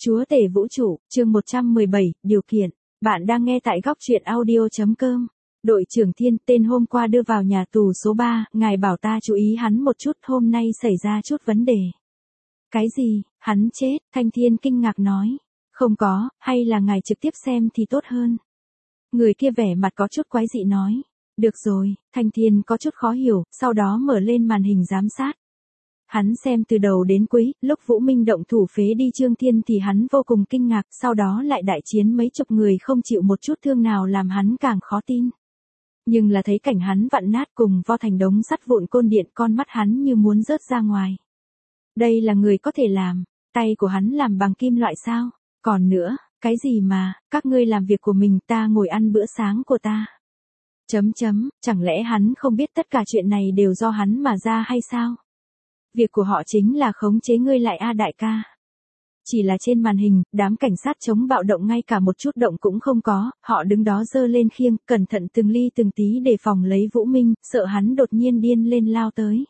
Chúa tể vũ trụ, chương 117, điều kiện. Bạn đang nghe tại góc truyện audio.com. Đội trưởng Thiên, tên hôm qua đưa vào nhà tù số 3, ngài bảo ta chú ý hắn một chút, hôm nay xảy ra chút vấn đề. Cái gì, hắn chết, Thanh Thiên kinh ngạc nói. Không có, hay là ngài trực tiếp xem thì tốt hơn. Người kia vẻ mặt có chút quái dị nói. Được rồi, Thanh Thiên có chút khó hiểu, sau đó mở lên màn hình giám sát. Hắn xem từ đầu đến cuối, lúc Vũ Minh động thủ phế đi Trương Thiên thì hắn vô cùng kinh ngạc, sau đó lại đại chiến mấy chục người không chịu một chút thương nào làm hắn càng khó tin. Nhưng là thấy cảnh hắn vặn nát cùng vo thành đống sắt vụn côn điện, con mắt hắn như muốn rớt ra ngoài. Đây là người có thể làm, tay của hắn làm bằng kim loại sao? Còn nữa, cái gì mà, các ngươi làm việc của mình, ta ngồi ăn bữa sáng của ta. Chẳng lẽ hắn không biết tất cả chuyện này đều do hắn mà ra hay sao? Việc của họ chính là khống chế ngươi lại đại ca. Chỉ là trên màn hình, đám cảnh sát chống bạo động ngay cả một chút động cũng không có, họ đứng đó giơ lên khiêng, cẩn thận từng ly từng tí để phòng lấy Vũ Minh, sợ hắn đột nhiên điên lên lao tới.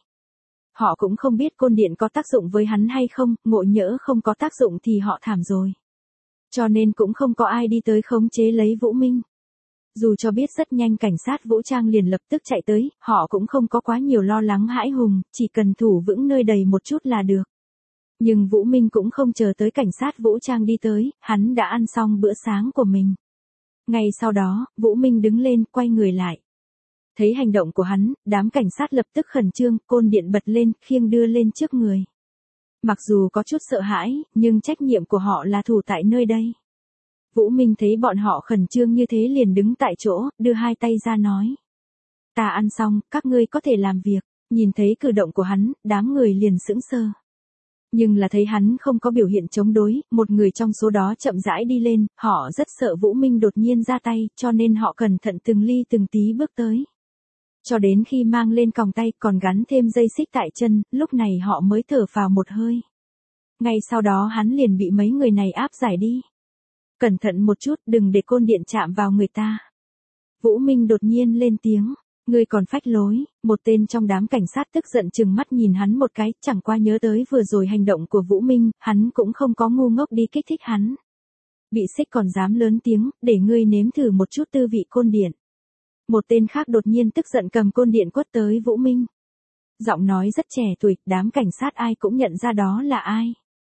Họ cũng không biết côn điện có tác dụng với hắn hay không, ngộ nhỡ không có tác dụng thì họ thảm rồi. Cho nên cũng không có ai đi tới khống chế lấy Vũ Minh. Dù cho biết rất nhanh cảnh sát vũ trang liền lập tức chạy tới, họ cũng không có quá nhiều lo lắng hãi hùng, chỉ cần thủ vững nơi đầy một chút là được. Nhưng Vũ Minh cũng không chờ tới cảnh sát vũ trang đi tới, hắn đã ăn xong bữa sáng của mình. Ngay sau đó, Vũ Minh đứng lên, quay người lại. Thấy hành động của hắn, đám cảnh sát lập tức khẩn trương, côn điện bật lên, khiêng đưa lên trước người. Mặc dù có chút sợ hãi, nhưng trách nhiệm của họ là thủ tại nơi đây. Vũ Minh thấy bọn họ khẩn trương như thế liền đứng tại chỗ, đưa hai tay ra nói. Ta ăn xong, các ngươi có thể làm việc. Nhìn thấy cử động của hắn, đám người liền sững sờ. Nhưng là thấy hắn không có biểu hiện chống đối, một người trong số đó chậm rãi đi lên, họ rất sợ Vũ Minh đột nhiên ra tay, cho nên họ cẩn thận từng ly từng tí bước tới. Cho đến khi mang lên còng tay còn gắn thêm dây xích tại chân, lúc này họ mới thở phào một hơi. Ngay sau đó hắn liền bị mấy người này áp giải đi. Cẩn thận một chút, đừng để côn điện chạm vào người ta. Vũ Minh đột nhiên lên tiếng, ngươi còn phách lối, một tên trong đám cảnh sát tức giận chừng mắt nhìn hắn một cái, chẳng qua nhớ tới vừa rồi hành động của Vũ Minh, hắn cũng không có ngu ngốc đi kích thích hắn. Bị xích còn dám lớn tiếng, để ngươi nếm thử một chút tư vị côn điện. Một tên khác đột nhiên tức giận cầm côn điện quất tới Vũ Minh. Giọng nói rất trẻ tuổi, đám cảnh sát ai cũng nhận ra đó là ai.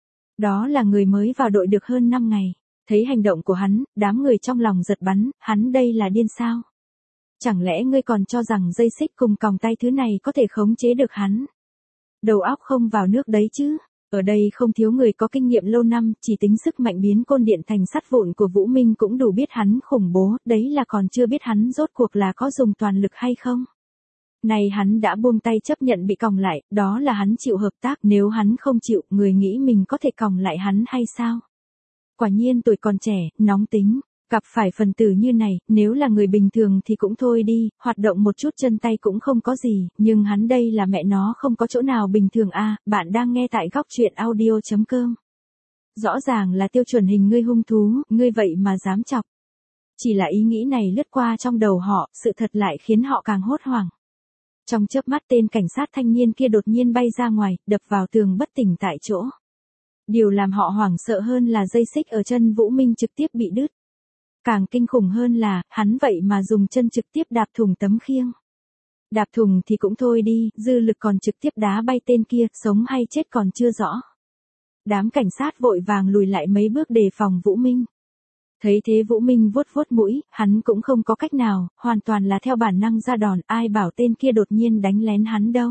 Đó là người mới vào đội được hơn 5 ngày. Thấy hành động của hắn, đám người trong lòng giật bắn, hắn đây là điên sao? Chẳng lẽ ngươi còn cho rằng dây xích cùng còng tay thứ này có thể khống chế được hắn? Đầu óc không vào nước đấy chứ. Ở đây không thiếu người có kinh nghiệm lâu năm, chỉ tính sức mạnh biến côn điện thành sắt vụn của Vũ Minh cũng đủ biết hắn khủng bố, đấy là còn chưa biết hắn rốt cuộc là có dùng toàn lực hay không. Này hắn đã buông tay chấp nhận bị còng lại, đó là hắn chịu hợp tác, nếu hắn không chịu, người nghĩ mình có thể còng lại hắn hay sao? Quả nhiên tuổi còn trẻ, nóng tính, gặp phải phần tử như này, nếu là người bình thường thì cũng thôi đi, hoạt động một chút chân tay cũng không có gì, nhưng hắn đây là mẹ nó không có chỗ nào bình thường bạn đang nghe tại góc truyện audio.com. Rõ ràng là tiêu chuẩn hình ngươi hung thú, ngươi vậy mà dám chọc. Chỉ là ý nghĩ này lướt qua trong đầu họ, sự thật lại khiến họ càng hốt hoảng. Trong chớp mắt tên cảnh sát thanh niên kia đột nhiên bay ra ngoài, đập vào tường bất tỉnh tại chỗ. Điều làm họ hoảng sợ hơn là dây xích ở chân Vũ Minh trực tiếp bị đứt. Càng kinh khủng hơn là, hắn vậy mà dùng chân trực tiếp đạp thủng tấm khiêng. Đạp thủng thì cũng thôi đi, dư lực còn trực tiếp đá bay tên kia, sống hay chết còn chưa rõ. Đám cảnh sát vội vàng lùi lại mấy bước đề phòng Vũ Minh. Thấy thế Vũ Minh vuốt vuốt mũi, hắn cũng không có cách nào, hoàn toàn là theo bản năng ra đòn, ai bảo tên kia đột nhiên đánh lén hắn đâu.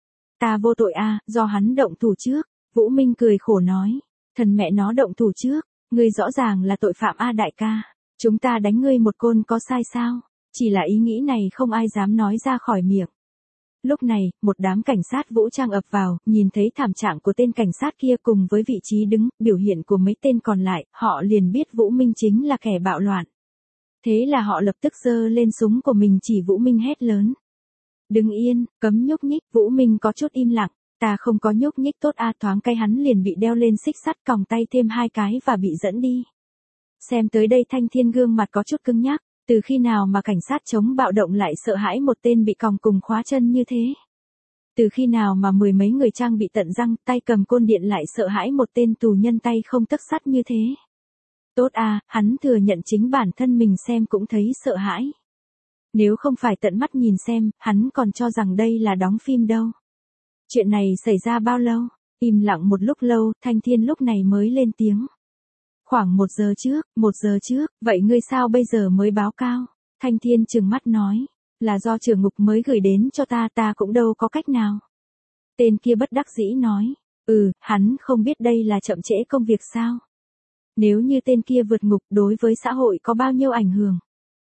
Ta vô tội do hắn động thủ trước. Vũ Minh cười khổ nói, thần mẹ nó động thủ trước, ngươi rõ ràng là tội phạm đại ca, chúng ta đánh ngươi một côn có sai sao, chỉ là ý nghĩ này không ai dám nói ra khỏi miệng. Lúc này, một đám cảnh sát vũ trang ập vào, nhìn thấy thảm trạng của tên cảnh sát kia cùng với vị trí đứng, biểu hiện của mấy tên còn lại, họ liền biết Vũ Minh chính là kẻ bạo loạn. Thế là họ lập tức giơ lên súng của mình chỉ Vũ Minh hét lớn. Đừng yên, cấm nhúc nhích, Vũ Minh có chút im lặng. Ta không có nhúc nhích tốt thoáng cái hắn liền bị đeo lên xích sắt còng tay thêm 2 cái và bị dẫn đi. Xem tới đây Thanh Thiên gương mặt có chút cứng nhắc, từ khi nào mà cảnh sát chống bạo động lại sợ hãi một tên bị còng cùng khóa chân như thế. Từ khi nào mà mười mấy người trang bị tận răng, tay cầm côn điện lại sợ hãi một tên tù nhân tay không tấc sắt như thế. Tốt à, hắn thừa nhận chính bản thân mình xem cũng thấy sợ hãi. Nếu không phải tận mắt nhìn xem, hắn còn cho rằng đây là đóng phim đâu. Chuyện này xảy ra bao lâu? Im lặng một lúc lâu, Thanh Thiên lúc này mới lên tiếng. Khoảng 1 giờ trước, vậy ngươi sao bây giờ mới báo cáo? Thanh Thiên trừng mắt nói, là do trưởng ngục mới gửi đến cho ta cũng đâu có cách nào. Tên kia bất đắc dĩ nói, hắn không biết đây là chậm trễ công việc sao? Nếu như tên kia vượt ngục đối với xã hội có bao nhiêu ảnh hưởng?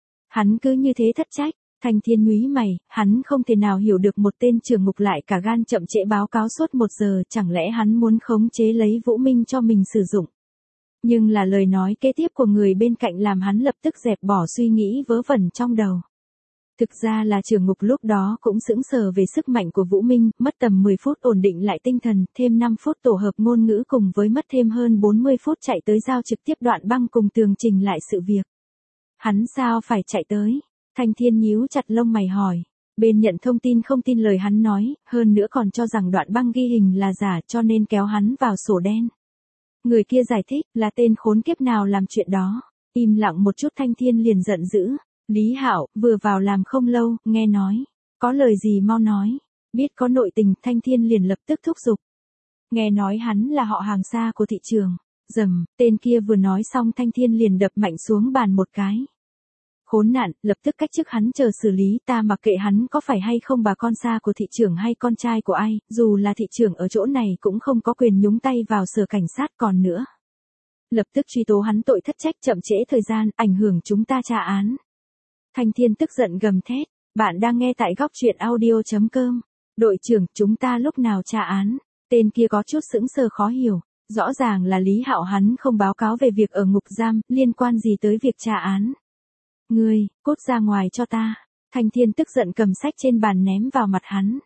Hắn cứ như thế thất trách. Thanh Thiên nhíu mày, hắn không thể nào hiểu được một tên trưởng ngục lại cả gan chậm trễ báo cáo suốt 1 giờ, chẳng lẽ hắn muốn khống chế lấy Vũ Minh cho mình sử dụng. Nhưng là lời nói kế tiếp của người bên cạnh làm hắn lập tức dẹp bỏ suy nghĩ vớ vẩn trong đầu. Thực ra là trưởng ngục lúc đó cũng sững sờ về sức mạnh của Vũ Minh, mất tầm 10 phút ổn định lại tinh thần, thêm 5 phút tổ hợp ngôn ngữ cùng với mất thêm hơn 40 phút chạy tới giao trực tiếp đoạn băng cùng tường trình lại sự việc. Hắn sao phải chạy tới? Thanh Thiên nhíu chặt lông mày hỏi. Bên nhận thông tin không tin lời hắn nói, hơn nữa còn cho rằng đoạn băng ghi hình là giả cho nên kéo hắn vào sổ đen. Người kia giải thích là tên khốn kiếp nào làm chuyện đó. Im lặng một chút Thanh Thiên liền giận dữ. Lý Hạo, vừa vào làm không lâu, nghe nói. Có lời gì mau nói. Biết có nội tình, Thanh Thiên liền lập tức thúc giục. Nghe nói hắn là họ hàng xa của thị trường. Dầm, tên kia vừa nói xong Thanh Thiên liền đập mạnh xuống bàn một cái. Khốn nạn, lập tức cách chức hắn chờ xử lý, ta mặc kệ hắn có phải hay không bà con xa của thị trưởng hay con trai của ai, dù là thị trưởng ở chỗ này cũng không có quyền nhúng tay vào sở cảnh sát còn nữa. Lập tức truy tố hắn tội thất trách chậm trễ thời gian, ảnh hưởng chúng ta tra án. Thanh Thiên tức giận gầm thét, bạn đang nghe tại góc truyện audio.com. Đội trưởng, chúng ta lúc nào tra án? Tên kia có chút sững sờ khó hiểu, rõ ràng là Lý Hạo hắn không báo cáo về việc ở ngục giam, liên quan gì tới việc tra án. Ngươi, cút ra ngoài cho ta. Thanh Thiên tức giận cầm sách trên bàn ném vào mặt hắn.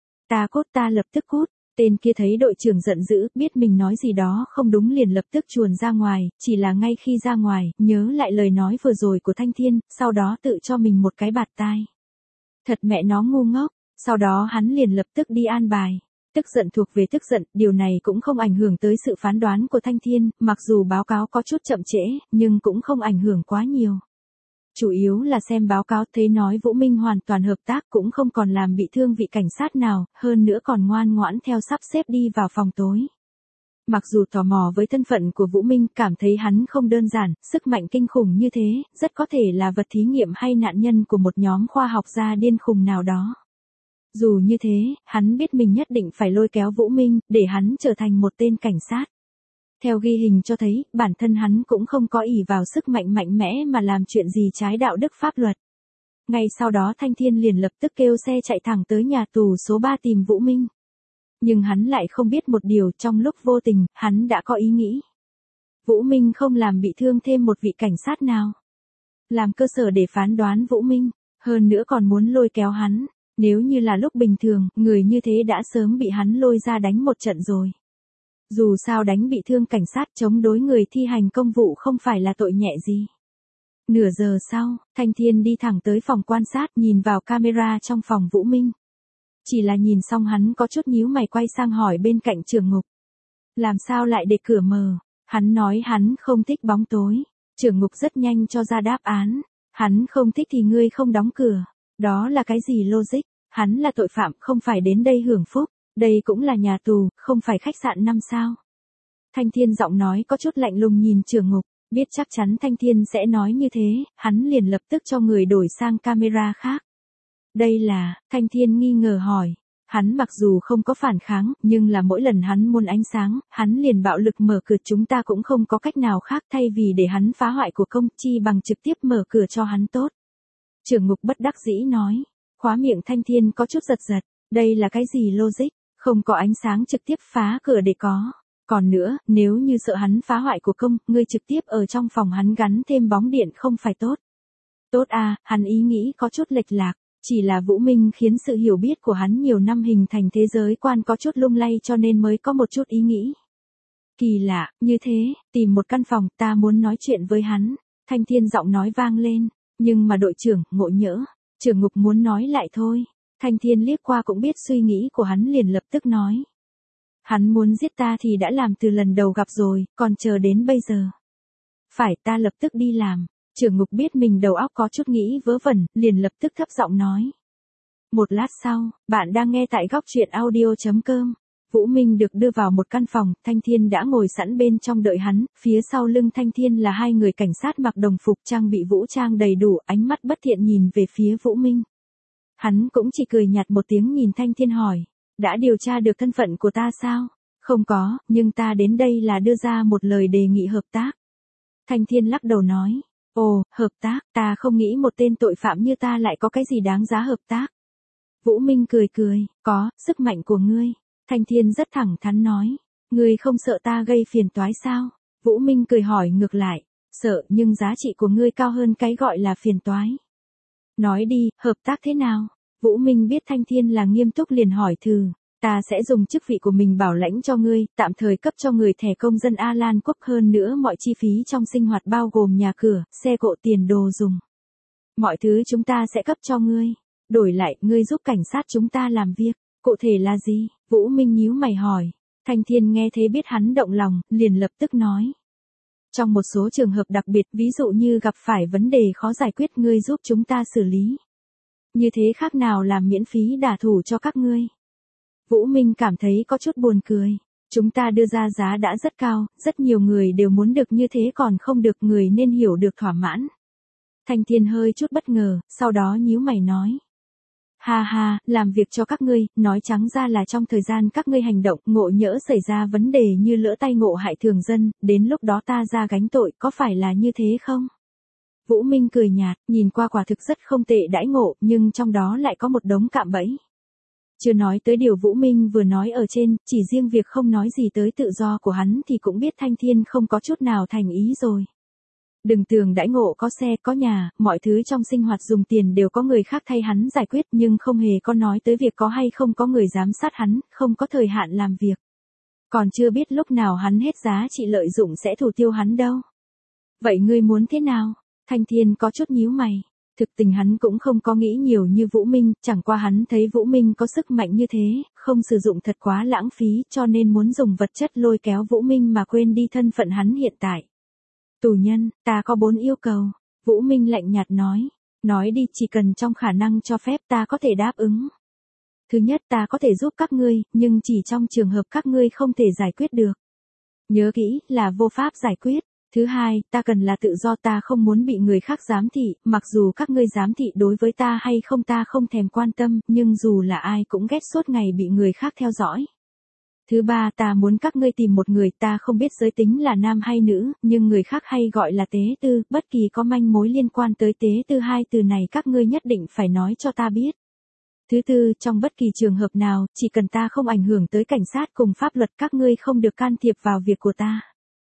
Ta lập tức cút. Tên kia thấy đội trưởng giận dữ, biết mình nói gì đó không đúng liền lập tức chuồn ra ngoài, chỉ là ngay khi ra ngoài, nhớ lại lời nói vừa rồi của Thanh Thiên, sau đó tự cho mình một cái bạt tai. Thật mẹ nó ngu ngốc, sau đó hắn liền lập tức đi an bài. Tức giận thuộc về tức giận, điều này cũng không ảnh hưởng tới sự phán đoán của Thanh Thiên, mặc dù báo cáo có chút chậm trễ, nhưng cũng không ảnh hưởng quá nhiều. Chủ yếu là xem báo cáo thấy nói Vũ Minh hoàn toàn hợp tác cũng không còn làm bị thương vị cảnh sát nào, hơn nữa còn ngoan ngoãn theo sắp xếp đi vào phòng tối. Mặc dù tò mò với thân phận của Vũ Minh, cảm thấy hắn không đơn giản, sức mạnh kinh khủng như thế, rất có thể là vật thí nghiệm hay nạn nhân của một nhóm khoa học gia điên khùng nào đó. Dù như thế, hắn biết mình nhất định phải lôi kéo Vũ Minh, để hắn trở thành một tên cảnh sát. Theo ghi hình cho thấy, bản thân hắn cũng không có ỷ vào sức mạnh mạnh mẽ mà làm chuyện gì trái đạo đức pháp luật. Ngay sau đó Thanh Thiên liền lập tức kêu xe chạy thẳng tới nhà tù số 3 tìm Vũ Minh. Nhưng hắn lại không biết một điều, trong lúc vô tình, hắn đã có ý nghĩ. Vũ Minh không làm bị thương thêm một vị cảnh sát nào. Làm cơ sở để phán đoán Vũ Minh, hơn nữa còn muốn lôi kéo hắn. Nếu như là lúc bình thường, người như thế đã sớm bị hắn lôi ra đánh một trận rồi. Dù sao đánh bị thương cảnh sát chống đối người thi hành công vụ không phải là tội nhẹ gì. Nửa giờ sau, Thanh Thiên đi thẳng tới phòng quan sát nhìn vào camera trong phòng Vũ Minh. Chỉ là nhìn xong hắn có chút nhíu mày quay sang hỏi bên cạnh trưởng ngục. Làm sao lại để cửa mờ? Hắn nói hắn không thích bóng tối. Trưởng ngục rất nhanh cho ra đáp án. Hắn không thích thì ngươi không đóng cửa. Đó là cái gì logic? Hắn là tội phạm không phải đến đây hưởng phúc. Đây cũng là nhà tù, không phải khách sạn 5 sao. Thanh Thiên giọng nói có chút lạnh lùng nhìn trưởng ngục, biết chắc chắn Thanh Thiên sẽ nói như thế, hắn liền lập tức cho người đổi sang camera khác. Đây là, Thanh Thiên nghi ngờ hỏi. Hắn mặc dù không có phản kháng, nhưng là mỗi lần hắn muốn ánh sáng, hắn liền bạo lực mở cửa, chúng ta cũng không có cách nào khác thay vì để hắn phá hoại của công, chi bằng trực tiếp mở cửa cho hắn tốt. Trưởng ngục bất đắc dĩ nói, khóa miệng Thanh Thiên có chút giật giật, đây là cái gì logic? Không có ánh sáng trực tiếp phá cửa để có. Còn nữa, nếu như sợ hắn phá hoại của công, ngươi trực tiếp ở trong phòng hắn gắn thêm bóng điện không phải tốt. Tốt à, hắn ý nghĩ có chút lệch lạc, chỉ là Vũ Minh khiến sự hiểu biết của hắn nhiều năm hình thành thế giới quan có chút lung lay cho nên mới có một chút ý nghĩ. Kỳ lạ, như thế, tìm một căn phòng, ta muốn nói chuyện với hắn. Thanh Thiên giọng nói vang lên, nhưng mà đội trưởng, ngộ nhỡ, trưởng ngục muốn nói lại thôi. Thanh Thiên liếc qua cũng biết suy nghĩ của hắn liền lập tức nói. Hắn muốn giết ta thì đã làm từ lần đầu gặp rồi, còn chờ đến bây giờ. Phải, ta lập tức đi làm. Trưởng ngục biết mình đầu óc có chút nghĩ vớ vẩn, liền lập tức thấp giọng nói. Một lát sau, bạn đang nghe tại góc truyện audio.com. Vũ Minh được đưa vào một căn phòng, Thanh Thiên đã ngồi sẵn bên trong đợi hắn, phía sau lưng Thanh Thiên là hai người cảnh sát mặc đồng phục trang bị vũ trang đầy đủ, ánh mắt bất thiện nhìn về phía Vũ Minh. Hắn cũng chỉ cười nhạt một tiếng nhìn Thanh Thiên hỏi, đã điều tra được thân phận của ta sao? Không có, nhưng ta đến đây là đưa ra một lời đề nghị hợp tác. Thanh Thiên lắc đầu nói, ồ, hợp tác, ta không nghĩ một tên tội phạm như ta lại có cái gì đáng giá hợp tác. Vũ Minh cười cười, có, sức mạnh của ngươi. Thanh Thiên rất thẳng thắn nói, ngươi không sợ ta gây phiền toái sao? Vũ Minh cười hỏi ngược lại, sợ nhưng giá trị của ngươi cao hơn cái gọi là phiền toái. Nói đi, hợp tác thế nào? Vũ Minh biết Thanh Thiên là nghiêm túc liền hỏi thử, ta sẽ dùng chức vị của mình bảo lãnh cho ngươi, tạm thời cấp cho người thẻ công dân Alan Quốc hơn nữa mọi chi phí trong sinh hoạt bao gồm nhà cửa, xe cộ tiền đồ dùng. Mọi thứ chúng ta sẽ cấp cho ngươi. Đổi lại, ngươi giúp cảnh sát chúng ta làm việc. Cụ thể là gì? Vũ Minh nhíu mày hỏi. Thanh Thiên nghe thế biết hắn động lòng, liền lập tức nói. Trong một số trường hợp đặc biệt, ví dụ như gặp phải vấn đề khó giải quyết, ngươi giúp chúng ta xử lý. Như thế khác nào làm miễn phí đả thủ cho các ngươi? Vũ Minh cảm thấy có chút buồn cười. Chúng ta đưa ra giá đã rất cao, rất nhiều người đều muốn được như thế còn không được, người nên hiểu được thỏa mãn. Thanh Thiên hơi chút bất ngờ, sau đó nhíu mày nói. Ha ha, làm việc cho các ngươi, nói trắng ra là trong thời gian các ngươi hành động, ngộ nhỡ xảy ra vấn đề như lỡ tay ngộ hại thường dân, đến lúc đó ta ra gánh tội, có phải là như thế không? Vũ Minh cười nhạt, nhìn qua quả thực rất không tệ đãi ngộ, nhưng trong đó lại có một đống cạm bẫy. Chưa nói tới điều Vũ Minh vừa nói ở trên, chỉ riêng việc không nói gì tới tự do của hắn thì cũng biết Thanh Thiên không có chút nào thành ý rồi. Đừng tưởng đãi ngộ có xe, có nhà, mọi thứ trong sinh hoạt dùng tiền đều có người khác thay hắn giải quyết, nhưng không hề có nói tới việc có hay không có người giám sát hắn, không có thời hạn làm việc. Còn chưa biết lúc nào hắn hết giá trị lợi dụng sẽ thủ tiêu hắn đâu. Vậy ngươi muốn thế nào? Thanh Thiên có chút nhíu mày. Thực tình hắn cũng không có nghĩ nhiều như Vũ Minh, chẳng qua hắn thấy Vũ Minh có sức mạnh như thế, không sử dụng thật quá lãng phí cho nên muốn dùng vật chất lôi kéo Vũ Minh mà quên đi thân phận hắn hiện tại. Tù nhân, ta có 4 yêu cầu. Vũ Minh lạnh nhạt nói. Nói đi, chỉ cần trong khả năng cho phép ta có thể đáp ứng. Thứ nhất, ta có thể giúp các ngươi, nhưng chỉ trong trường hợp các ngươi không thể giải quyết được. Nhớ kỹ, là vô pháp giải quyết. Thứ hai, ta cần là tự do, ta không muốn bị người khác giám thị, mặc dù các ngươi giám thị đối với ta hay không ta không thèm quan tâm, nhưng dù là ai cũng ghét suốt ngày bị người khác theo dõi. Thứ ba, ta muốn các ngươi tìm một người, ta không biết giới tính là nam hay nữ, nhưng người khác hay gọi là tế tư, bất kỳ có manh mối liên quan tới tế tư, hai từ này các ngươi nhất định phải nói cho ta biết. Thứ tư, trong bất kỳ trường hợp nào, chỉ cần ta không ảnh hưởng tới cảnh sát cùng pháp luật, các ngươi không được can thiệp vào việc của ta.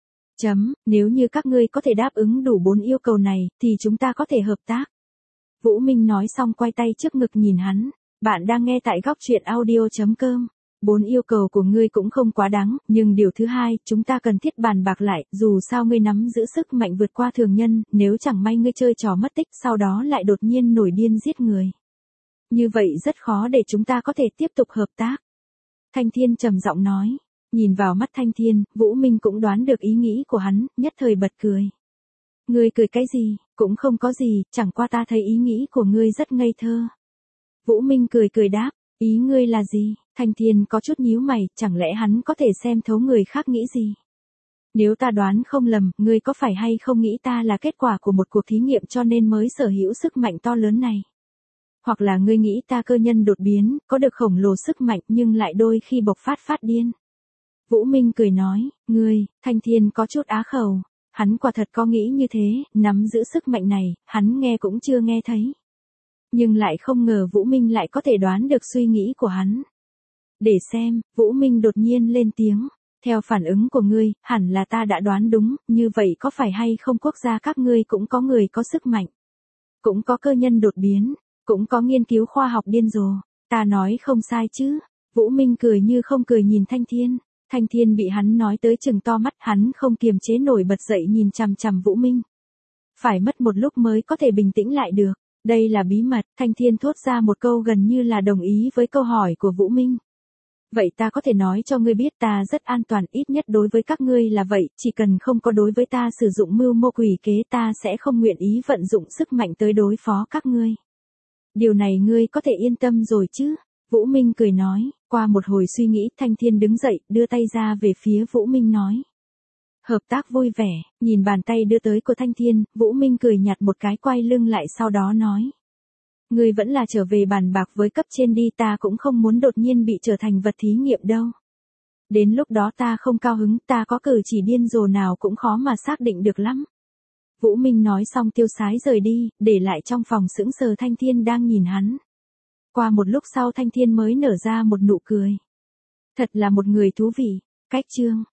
Nếu như các ngươi có thể đáp ứng đủ 4 yêu cầu này, thì chúng ta có thể hợp tác. Vũ Minh nói xong quay tay trước ngực nhìn hắn. Bạn đang nghe tại góc truyện audio.com. 4 yêu cầu của ngươi cũng không quá đáng, nhưng điều thứ hai, chúng ta cần thiết bàn bạc lại, dù sao ngươi nắm giữ sức mạnh vượt qua thường nhân, nếu chẳng may ngươi chơi trò mất tích, sau đó lại đột nhiên nổi điên giết người. Như vậy rất khó để chúng ta có thể tiếp tục hợp tác. Thanh Thiên trầm giọng nói. Nhìn vào mắt Thanh Thiên, Vũ Minh cũng đoán được ý nghĩ của hắn, nhất thời bật cười. Ngươi cười cái gì, cũng không có gì, chẳng qua ta thấy ý nghĩ của ngươi rất ngây thơ. Vũ Minh cười cười đáp, ý ngươi là gì? Thanh Thiên có chút nhíu mày, chẳng lẽ hắn có thể xem thấu người khác nghĩ gì? Nếu ta đoán không lầm, ngươi có phải hay không nghĩ ta là kết quả của một cuộc thí nghiệm cho nên mới sở hữu sức mạnh to lớn này? Hoặc là ngươi nghĩ ta cơ nhân đột biến, có được khổng lồ sức mạnh nhưng lại đôi khi bộc phát điên? Vũ Minh cười nói, Thanh Thiên có chút á khẩu. Hắn quả thật có nghĩ như thế, nắm giữ sức mạnh này, hắn nghe cũng chưa nghe thấy. Nhưng lại không ngờ Vũ Minh lại có thể đoán được suy nghĩ của hắn. Để xem, Vũ Minh đột nhiên lên tiếng. Theo phản ứng của ngươi, hẳn là ta đã đoán đúng, như vậy có phải hay không quốc gia các ngươi cũng có người có sức mạnh. Cũng có cơ nhân đột biến, cũng có nghiên cứu khoa học điên rồ. Ta nói không sai chứ. Vũ Minh cười như không cười nhìn Thanh Thiên. Thanh Thiên bị hắn nói tới chừng to mắt, hắn không kiềm chế nổi bật dậy nhìn chằm chằm Vũ Minh. Phải mất một lúc mới có thể bình tĩnh lại được. Đây là bí mật, Thanh Thiên thốt ra một câu gần như là đồng ý với câu hỏi của Vũ Minh. Vậy ta có thể nói cho ngươi biết ta rất an toàn, ít nhất đối với các ngươi là vậy, chỉ cần không có đối với ta sử dụng mưu mô quỷ kế ta sẽ không nguyện ý vận dụng sức mạnh tới đối phó các ngươi. Điều này ngươi có thể yên tâm rồi chứ? Vũ Minh cười nói, qua một hồi suy nghĩ Thanh Thiên đứng dậy, đưa tay ra về phía Vũ Minh nói. Hợp tác vui vẻ, nhìn bàn tay đưa tới của Thanh Thiên, Vũ Minh cười nhạt một cái quay lưng lại sau đó nói. Ngươi vẫn là trở về bàn bạc với cấp trên đi, ta cũng không muốn đột nhiên bị trở thành vật thí nghiệm đâu. Đến lúc đó ta không cao hứng, ta có cử chỉ điên rồ nào cũng khó mà xác định được lắm. Vũ Minh nói xong tiêu sái rời đi, để lại trong phòng sững sờ Thanh Thiên đang nhìn hắn. Qua một lúc sau Thanh Thiên mới nở ra một nụ cười. Thật là một người thú vị. Cách chương